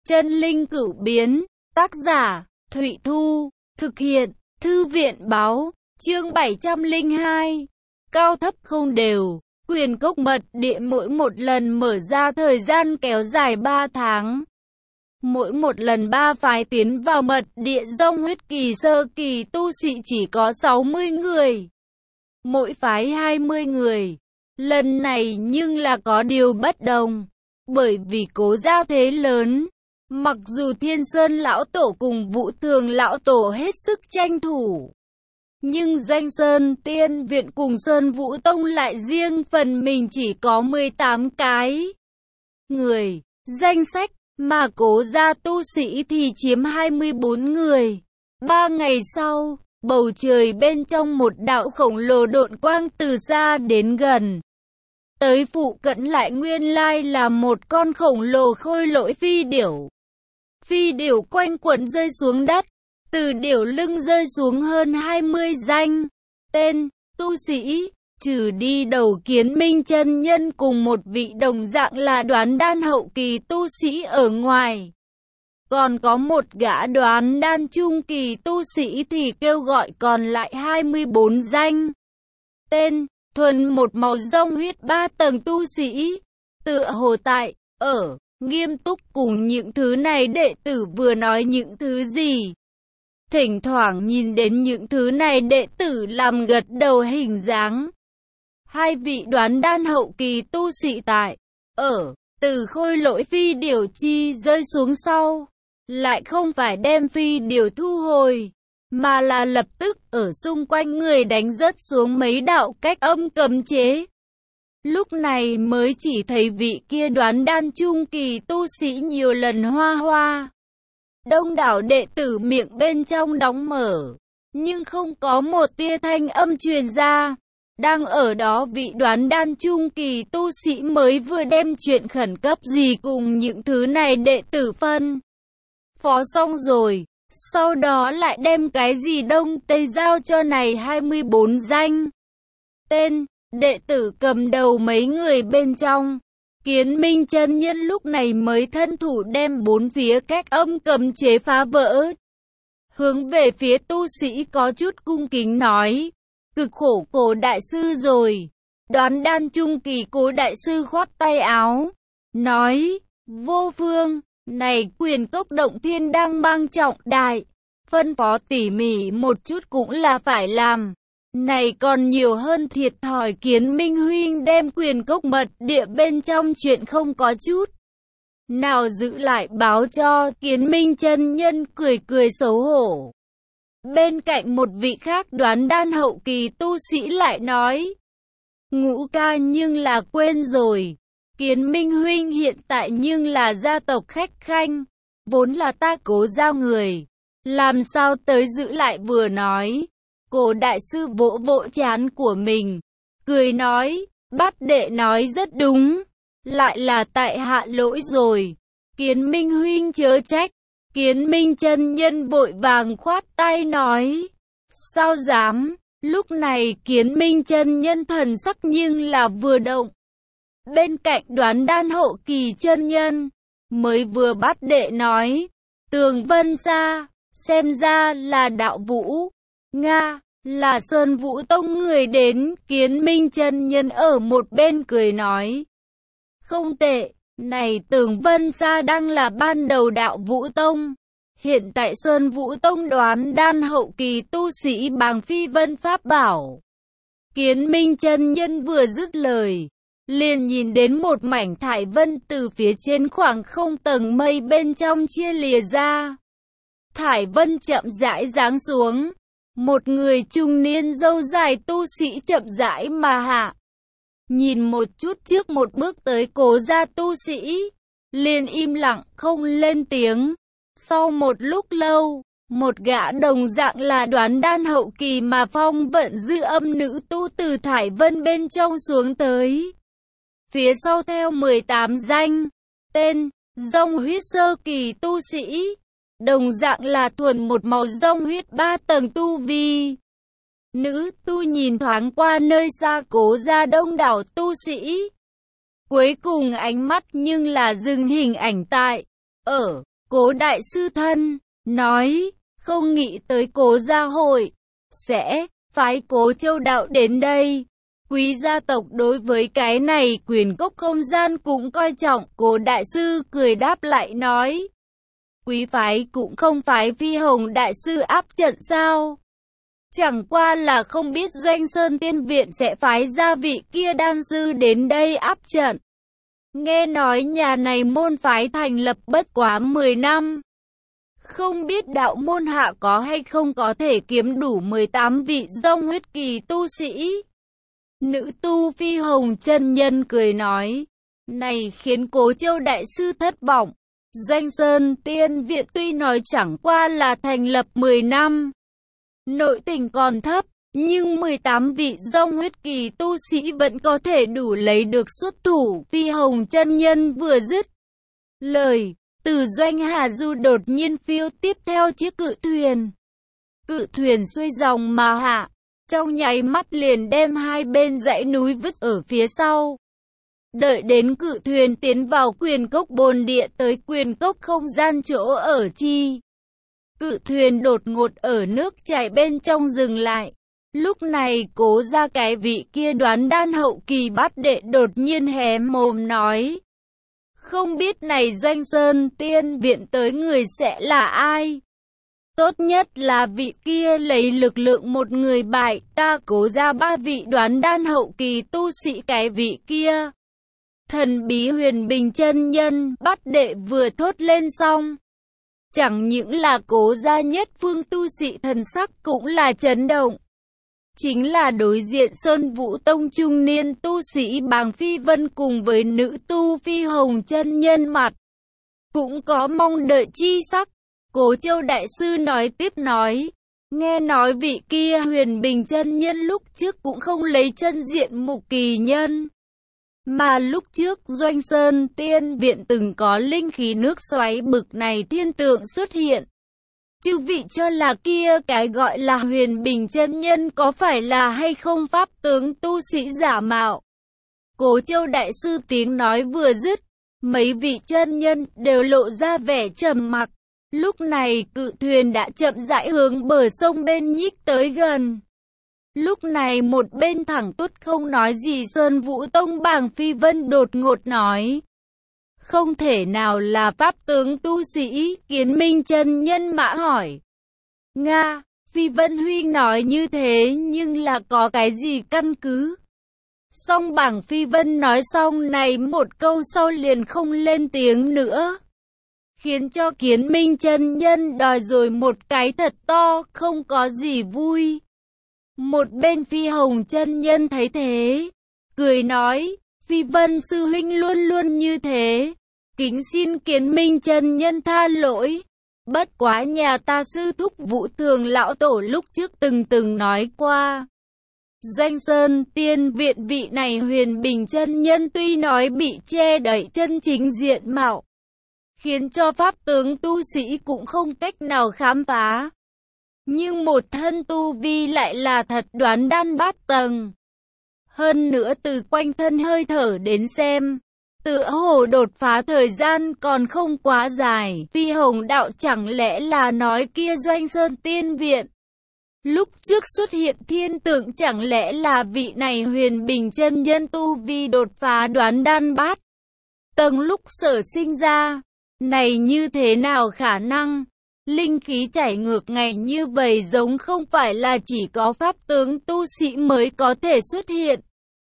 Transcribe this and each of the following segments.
Chân linh cửu biến, tác giả, Thụy Thu, thực hiện, Thư viện báo, chương 702. Cao thấp không đều, quyền cốc mật địa mỗi một lần mở ra thời gian kéo dài 3 tháng. Mỗi một lần 3 phái tiến vào mật địa dông huyết kỳ sơ kỳ tu sĩ chỉ có 60 người. Mỗi phái 20 người. Lần này nhưng là có điều bất đồng. Bởi vì Cố Gia thế lớn. Mặc dù Thiên Sơn Lão Tổ cùng Vũ Thường Lão Tổ hết sức tranh thủ. Nhưng Doanh Sơn Tiên Viện cùng Sơn Vũ Tông lại riêng phần mình chỉ có 18 cái người. Danh sách. Mà Cố Gia tu sĩ thì chiếm 24 người. 3 ngày sau, bầu trời bên trong một đạo khổng lồ độn quang từ xa đến gần. Tới phụ cận lại nguyên lai là một con khổng lồ khôi lỗi phi điểu. Phi điểu quanh quẩn rơi xuống đất, từ điểu lưng rơi xuống hơn 20 danh. Tên, tu sĩ. Trừ đi đầu Kiến Minh chân nhân cùng một vị đồng dạng là đoán đan hậu kỳ tu sĩ ở ngoài. Còn có một gã đoán đan trung kỳ tu sĩ thì kêu gọi còn lại 24 danh. Tên, thuần một màu rông huyết 3 tầng tu sĩ. Tựa hồ tại, ở, nghiêm túc cùng những thứ này đệ tử vừa nói những thứ gì. Thỉnh thoảng nhìn đến những thứ này đệ tử làm gật đầu hình dáng. Hai vị đoán đan hậu kỳ tu sĩ tại, ở, từ khôi lỗi phi điểu chi rơi xuống sau, lại không phải đem phi điểu thu hồi, mà là lập tức ở xung quanh người đánh rớt xuống mấy đạo cách âm cấm chế. Lúc này mới chỉ thấy vị kia đoán đan trung kỳ tu sĩ nhiều lần hoa hoa. Đông đảo đệ tử miệng bên trong đóng mở, nhưng không có một tia thanh âm truyền ra. Đang ở đó vị đoán đan trung kỳ tu sĩ mới vừa đem chuyện khẩn cấp gì cùng những thứ này đệ tử phân phó xong rồi, sau đó lại đem cái gì đông tây giao cho này 24 danh. Tên, đệ tử cầm đầu mấy người bên trong. Kiến Minh chân nhân lúc này mới thân thủ đem 4 phía cách âm cấm chế phá vỡ. Hướng về phía tu sĩ có chút cung kính nói. Cực khổ Cố đại sư rồi. Đoán đan trung kỳ Cố đại sư khoác tay áo, nói, vô phương, này quyền cốc động thiên đang mang trọng đại, phân phó tỉ mỉ một chút cũng là phải làm. Này còn nhiều hơn thiệt thòi Kiến Minh huynh đem quyền cốc mật địa bên trong chuyện không có chút nào giữ lại báo cho. Kiến Minh chân nhân cười cười xấu hổ. Bên cạnh một vị khác đoán đan hậu kỳ tu sĩ lại nói, Ngũ ca nhưng là quên rồi, Kiến Minh huynh hiện tại nhưng là gia tộc khách khanh, vốn là ta Cố Gia người, làm sao tới giữ lại. Vừa nói, Cố đại sư vỗ vỗ trán của mình, cười nói, bát đệ nói rất đúng, lại là tại hạ lỗi rồi, Kiến Minh huynh chớ trách. Kiến Minh chân nhân vội vàng khoát tay nói, sao dám. Lúc này Kiến Minh chân nhân thần sắc nhưng là vừa động. Bên cạnh đoán đan hậu kỳ chân nhân, mới vừa bắt đệ nói, Tường Vân Gia, xem ra là đạo vũ, Nga, là Sơn Vũ Tông người đến. Kiến Minh chân nhân ở một bên cười nói, không tệ. Này Tường Vân Gia đang là ban đầu đạo Vũ Tông. Hiện tại Sơn Vũ Tông đoán đan hậu kỳ tu sĩ Bàng Phi Vân Pháp bảo. Kiến Minh chân nhân vừa dứt lời, liền nhìn đến một mảnh thải vân từ phía trên khoảng không tầng mây bên trong chia lìa ra. Thải vân chậm rãi giáng xuống. Một người trung niên râu dài tu sĩ chậm rãi mà hạ. Nhìn một chút trước một bước tới Cố Gia tu sĩ, liền im lặng không lên tiếng. Sau một lúc lâu, một gã đồng dạng là đoán đan hậu kỳ mà phong vận dư âm nữ tu từ thải vân bên trong xuống tới. Phía sau theo 18 danh. Tên, rông huyết sơ kỳ tu sĩ. Đồng dạng là thuần một màu rông huyết 3 tầng tu vi. Nữ tu nhìn thoáng qua nơi xa Cố Gia đông đảo tu sĩ. Cuối cùng ánh mắt nhưng là dừng hình ảnh tại, ở, Cố đại sư thân, nói, không nghĩ tới Cố gia hội sẽ phái Cố Châu đạo đến đây. Quý gia tộc đối với cái này quyền cốc không gian cũng coi trọng. Cố đại sư cười đáp lại nói, quý phái cũng không phái Phi Hồng đại sư áp trận sao? Chẳng qua là không biết Doanh Sơn Tiên Viện sẽ phái gia vị kia đan sư đến đây áp trận. Nghe nói nhà này môn phái thành lập bất quá 10 năm. Không biết đạo môn hạ có hay không có thể kiếm đủ 18 vị dông huyết kỳ tu sĩ. Nữ tu Phi Hồng chân nhân cười nói, này khiến Cố Châu đại sư thất vọng. Doanh Sơn Tiên Viện tuy nói chẳng qua là thành lập 10 năm, nội tình còn thấp, nhưng 18 vị dông huyết kỳ tu sĩ vẫn có thể đủ lấy được xuất thủ. Phi Hồng chân nhân vừa dứt lời, từ Doanh Hà Du đột nhiên phiêu tiếp theo chiếc cự thuyền. Cự thuyền xuôi dòng mà hạ, trong nháy mắt liền đem hai bên dãy núi vứt ở phía sau. Đợi đến cự thuyền tiến vào quyền cốc bồn địa tới quyền cốc không gian chỗ ở chi. Cự thuyền đột ngột ở nước chảy bên trong dừng lại. Lúc này Cố ra cái vị kia đoán đan hậu kỳ bát đệ đột nhiên hé mồm nói, không biết này Doanh Sơn Tiên Viện tới người sẽ là ai? Tốt nhất là vị kia lấy lực lượng một người bại, ta Cố ra ba vị đoán đan hậu kỳ tu sĩ cái vị kia. Thần bí Huyền Bình chân nhân, bát đệ vừa thốt lên xong. Chẳng những là Cố gia nhất phương tu sĩ thần sắc cũng là chấn động. Chính là đối diện Sơn Vũ Tông trung niên tu sĩ Bàng Phi Vân cùng với nữ tu Phi Hồng chân nhân mặt. Cũng có mong đợi chi sắc. Cố Châu đại sư nói tiếp nói, nghe nói vị kia Huyền Bình chân nhân lúc trước cũng không lấy chân diện mục kỳ nhân. Mà lúc trước Doanh Sơn Tiên Viện từng có linh khí nước xoáy bực này thiên tượng xuất hiện. Chư vị cho là kia cái gọi là Huyền Bình chân nhân có phải là hay không pháp tướng tu sĩ giả mạo? Cố Châu đại sư tiếng nói vừa dứt, mấy vị chân nhân đều lộ ra vẻ trầm mặc. Lúc này cự thuyền đã chậm rãi hướng bờ sông bên nhích tới gần. Lúc này một bên thẳng tút không nói gì Sơn Vũ Tông Bàng Phi Vân đột ngột nói, không thể nào là pháp tướng tu sĩ. Kiến Minh chân nhân mã hỏi, Nga, Phi Vân huynh nói như thế nhưng là có cái gì căn cứ? Xong Bàng Phi Vân nói xong này một câu sau liền không lên tiếng nữa, khiến cho Kiến Minh chân nhân đòi rồi một cái thật to, không có gì vui. Một bên Phi Hồng chân nhân thấy thế, cười nói, Phi Vân sư huynh luôn luôn như thế, kính xin Kiến Minh chân nhân tha lỗi. Bất quá nhà ta sư thúc Vũ Thường lão tổ lúc trước từng nói qua, Doanh Sơn Tiên Viện vị này Huyền Bình chân nhân tuy nói bị che đậy chân chính diện mạo, khiến cho pháp tướng tu sĩ cũng không cách nào khám phá. Nhưng một thân tu vi lại là thật đoán đan bát tầng. Hơn nữa từ quanh thân hơi thở đến xem, tựa hồ đột phá thời gian còn không quá dài. Phi Hồng đạo chẳng lẽ là nói kia Doanh Sơn Tiên Viện lúc trước xuất hiện thiên tượng chẳng lẽ là vị này Huyền Bình chân nhân tu vi đột phá đoán đan bát tầng lúc sở sinh ra? Này như thế nào khả năng? Linh khí chảy ngược ngày như vậy giống không phải là chỉ có pháp tướng tu sĩ mới có thể xuất hiện.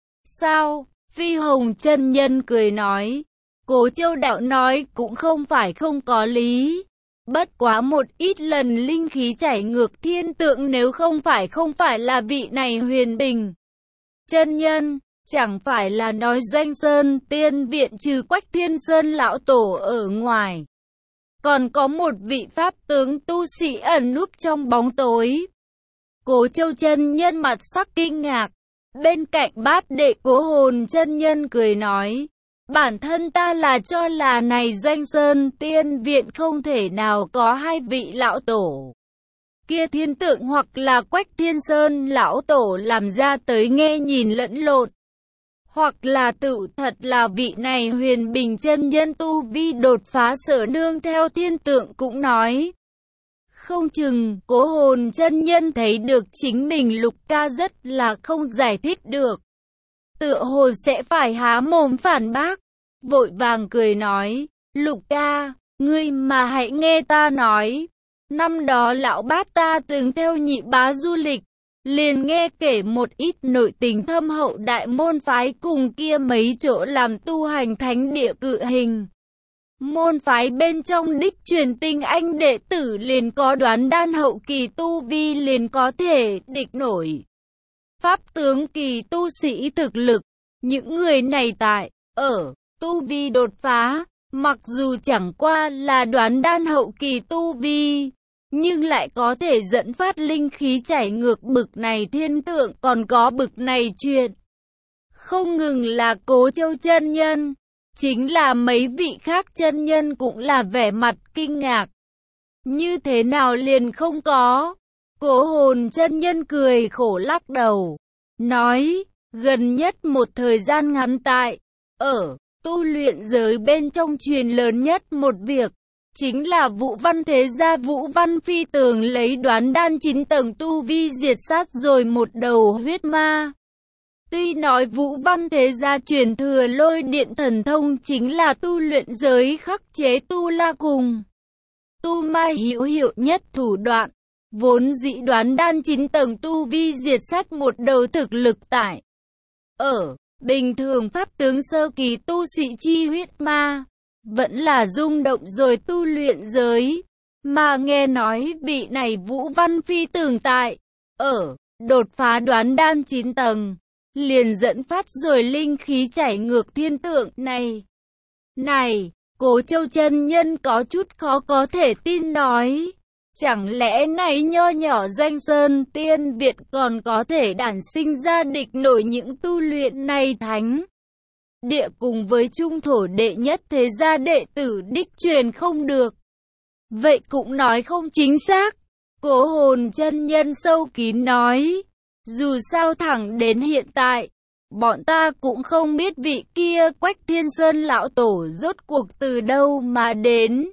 Sao? Phi Hồng chân nhân cười nói, Cố Châu đạo nói cũng không phải không có lý. Bất quá một ít lần linh khí chảy ngược thiên tượng nếu không phải là vị này Huyền Bình chân nhân, chẳng phải là nói Doanh Sơn Tiên Viện trừ Quách Thiên Sơn lão tổ ở ngoài, còn có một vị pháp tướng tu sĩ ẩn núp trong bóng tối. Cố Châu chân nhân mặt sắc kinh ngạc, bên cạnh bát đệ Cố Hồn chân nhân cười nói, bản thân ta là cho là này Doanh Sơn Tiên Viện không thể nào có hai vị lão tổ. Kia thiên tượng hoặc là Quách Thiên Sơn lão tổ làm ra tới nghe nhìn lẫn lộn. Hoặc là tự thật là vị này Huyền Bình chân nhân tu vi đột phá sở nương theo thiên tượng cũng nói. Không chừng, Cố Hồn chân nhân thấy được chính mình Lục ca rất là không giải thích được. Tựa hồ sẽ phải há mồm phản bác. Vội vàng cười nói, Lục ca, ngươi mà hãy nghe ta nói. Năm đó lão bát ta từng theo nhị bá du lịch, liền nghe kể một ít nội tình thâm hậu đại môn phái cùng kia mấy chỗ làm tu hành thánh địa cự hình. Môn phái bên trong đích truyền tinh anh đệ tử liền có đoán đan hậu kỳ tu vi liền có thể địch nổi pháp tướng kỳ tu sĩ thực lực. Những người này tại ở tu vi đột phá, mặc dù chẳng qua là đoán đan hậu kỳ tu vi, nhưng lại có thể dẫn phát linh khí chảy ngược bực này thiên tượng, còn có bực này chuyện. Không ngừng là Cố Châu chân nhân, chính là mấy vị khác chân nhân cũng là vẻ mặt kinh ngạc. Như thế nào liền không có? Cố Hồn chân nhân cười khổ lắc đầu, nói, gần nhất một thời gian ngắn tại, ở tu luyện giới bên trong truyền lớn nhất một việc, chính là Vũ Văn thế gia Vũ Văn Phi Tường lấy đoán đan 9 tầng tu vi diệt sát rồi một đầu huyết ma. Tuy nói Vũ Văn thế gia truyền thừa lôi điện thần thông chính là tu luyện giới khắc chế tu la cùng tu ma hữu hiệu nhất thủ đoạn, vốn dĩ đoán đan 9 tầng tu vi diệt sát một đầu thực lực tại ở bình thường pháp tướng sơ kỳ tu sĩ chi huyết ma, vẫn là rung động rồi tu luyện giới. Mà nghe nói vị này Vũ Văn Phi Tường tại ở đột phá đoán đan 9 tầng, liền dẫn phát rồi linh khí chảy ngược thiên tượng này. Này, Cố Châu chân nhân có chút khó có thể tin nói, chẳng lẽ này nho nhỏ Doanh Sơn Tiên Viện còn có thể đản sinh ra địch nổi những tu luyện này thánh địa cùng với trung thổ đệ nhất thế gia đệ tử đích truyền không được. Vậy cũng nói không chính xác. Cố Hồn chân nhân sâu kín nói, dù sao thẳng đến hiện tại, bọn ta cũng không biết vị kia Quách Thiên Sơn lão tổ rốt cuộc từ đâu mà đến.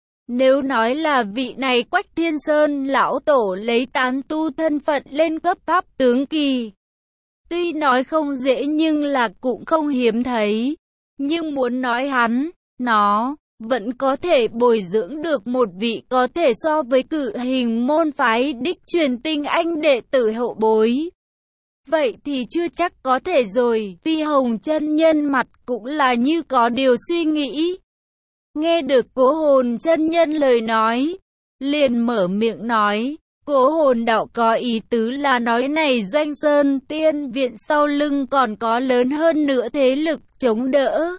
Nếu nói là vị này Quách Thiên Sơn lão tổ lấy tán tu thân phận lên cấp pháp tướng kỳ, tuy nói không dễ nhưng là cũng không hiếm thấy. Nhưng muốn nói hắn, nó vẫn có thể bồi dưỡng được một vị có thể so với cự hình môn phái đích truyền tinh anh đệ tử hậu bối. Vậy thì chưa chắc có thể rồi. Phi Hồng chân nhân mặt cũng là như có điều suy nghĩ. Nghe được Cố Hồn chân nhân lời nói, liền mở miệng nói, Cố Hồn đạo có ý tứ là nói này Doanh Sơn Tiên Viện sau lưng còn có lớn hơn nữa thế lực chống đỡ.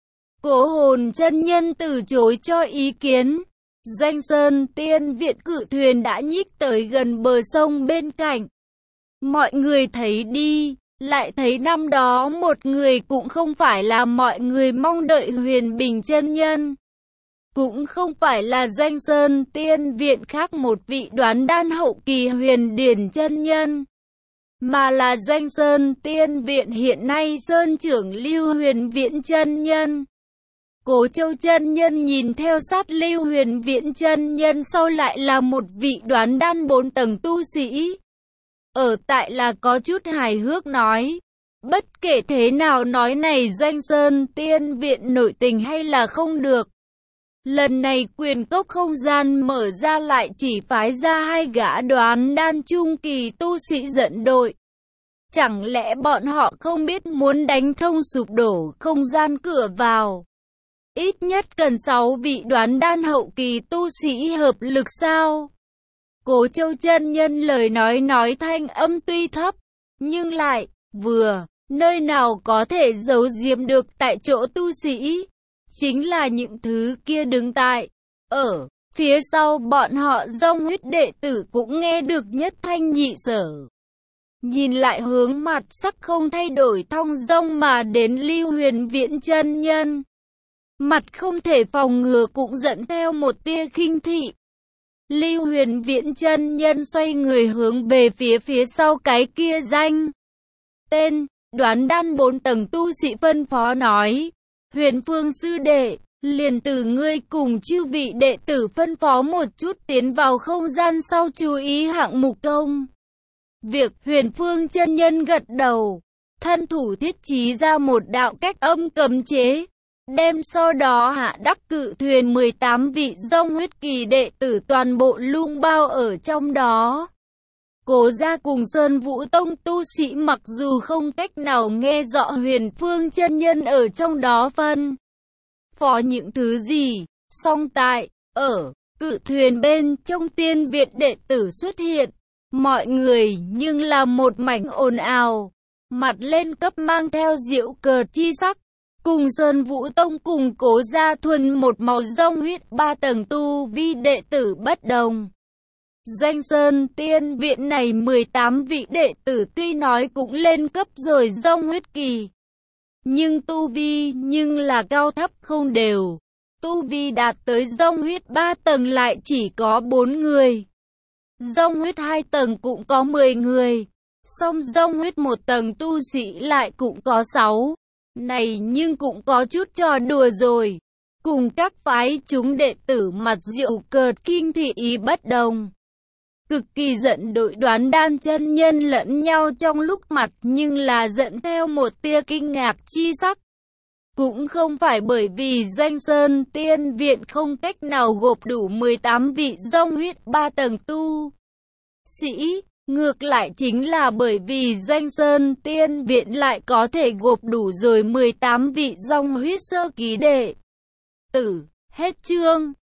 Cố Hồn chân nhân từ chối cho ý kiến. Doanh Sơn Tiên Viện cự thuyền đã nhích tới gần bờ sông bên cạnh. Mọi người thấy đi, lại thấy năm đó một người cũng không phải là mọi người mong đợi Huyền Bình chân nhân. Cũng không phải là Doanh Sơn Tiên Viện khác một vị đoán đan hậu kỳ Huyền Điển chân nhân, mà là Doanh Sơn Tiên Viện hiện nay Sơn trưởng Lưu Huyền Viễn chân nhân. Cố Châu chân nhân nhìn theo sát Lưu Huyền Viễn chân nhân sau lại là một vị đoán đan 4 tầng tu sĩ. Ở tại là có chút hài hước nói, bất kể thế nào nói này Doanh Sơn Tiên Viện nội tình hay là không được. Lần này quyền cốc không gian mở ra lại chỉ phái ra 2 gã đoán đan trung kỳ tu sĩ dẫn đội. Chẳng lẽ bọn họ không biết muốn đánh thông sụp đổ không gian cửa vào? Ít nhất cần 6 vị đoán đan hậu kỳ tu sĩ hợp lực sao? Cố Châu chân nhân lời nói thanh âm tuy thấp, nhưng lại vừa, nơi nào có thể giấu giếm được tại chỗ tu sĩ. Chính là những thứ kia đứng tại ở phía sau bọn họ dòng huyết đệ tử cũng nghe được nhất thanh nhị sở. Nhìn lại hướng mặt sắc không thay đổi thong dong mà đến Lưu Huyền Viễn chân nhân, mặt không thể phòng ngừa cũng dẫn theo một tia khinh thị. Lưu Huyền Viễn chân nhân xoay người hướng về phía sau cái kia danh tên Đoán đan 4 tầng tu sĩ phân phó nói, Huyền Phương sư đệ, liền từ ngươi cùng chư vị đệ tử phân phó một chút tiến vào không gian sau chú ý hạng mục công. Việc Huyền Phương chân nhân gật đầu, thân thủ thiết trí ra một đạo cách âm cấm chế, đem sau đó hạ đắc cự thuyền 18 vị dông huyết kỳ đệ tử toàn bộ lung bao ở trong đó. Cố gia cùng Sơn Vũ Tông tu sĩ mặc dù không cách nào nghe rõ Huyền Phương chân nhân ở trong đó phân phó những thứ gì, song ở cự thuyền bên trong tiên viện đệ tử xuất hiện, mọi người nhưng là một mảnh ồn ào, mặt lên cấp mang theo giễu cợt chi sắc. Cùng Sơn Vũ Tông cùng Cố gia thuần một màu dông huyết 3 tầng tu vi đệ tử bất đồng. Doanh Sơn tiên viện này 18 vị đệ tử tuy nói cũng lên cấp rồi dông huyết kỳ, nhưng tu vi nhưng là cao thấp không đều. Tu vi đạt tới dông huyết 3 tầng lại chỉ có 4 người. Dông huyết 2 tầng cũng có 10 người. Song dông huyết 1 tầng tu sĩ lại cũng có 6. Này nhưng cũng có chút trò đùa rồi. Cùng các phái chúng đệ tử mặt diệu cợt kinh thị ý bất đồng. Cực kỳ giận đội Đoán đan chân nhân lẫn nhau trong lúc mặt nhưng là giận theo một tia kinh ngạc chi sắc. Cũng không phải bởi vì Doanh Sơn tiên viện không cách nào gộp đủ 18 vị dông huyết 3 tầng tu sĩ, ngược lại chính là bởi vì Doanh Sơn tiên viện lại có thể gộp đủ rồi 18 vị dông huyết sơ ký đệ tử. Hết chương.